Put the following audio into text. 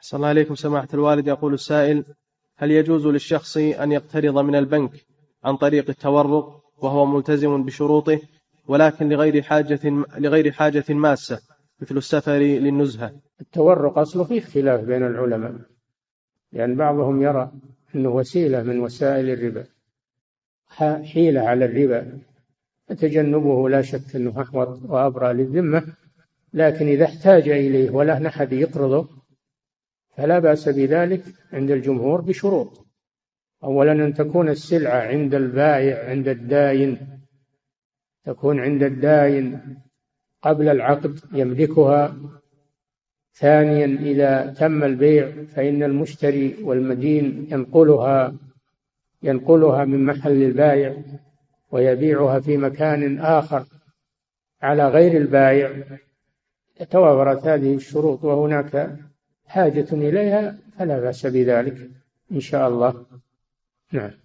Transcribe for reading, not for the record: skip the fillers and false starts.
صلى الله عليكم سماحة الوالد. يقول السائل: هل يجوز للشخص أن يقترض من البنك عن طريق التورق وهو ملتزم بشروطه، ولكن لغير حاجة ماسة مثل السفر للنزهة؟ التورق أصله فيه خلاف بين العلماء، لأن بعضهم يرى أنه وسيلة من وسائل الربا، حيلة على الربا، تجنبه لا شك أنه أحوط وأبرأ للذمة، لكن إذا احتاج إليه ولا أحد يقرضه فلا بأس بذلك عند الجمهور بشروط. أولا أن تكون السلعة عند البائع عند الداين، تكون عند الداين قبل العقد يملكها. ثانيا إذا تم البيع فإن المشتري والمدين ينقلها من محل البائع ويبيعها في مكان آخر على غير البائع. توافرت هذه الشروط وهناك حاجة إليها فلا بأس بذلك إن شاء الله. نعم.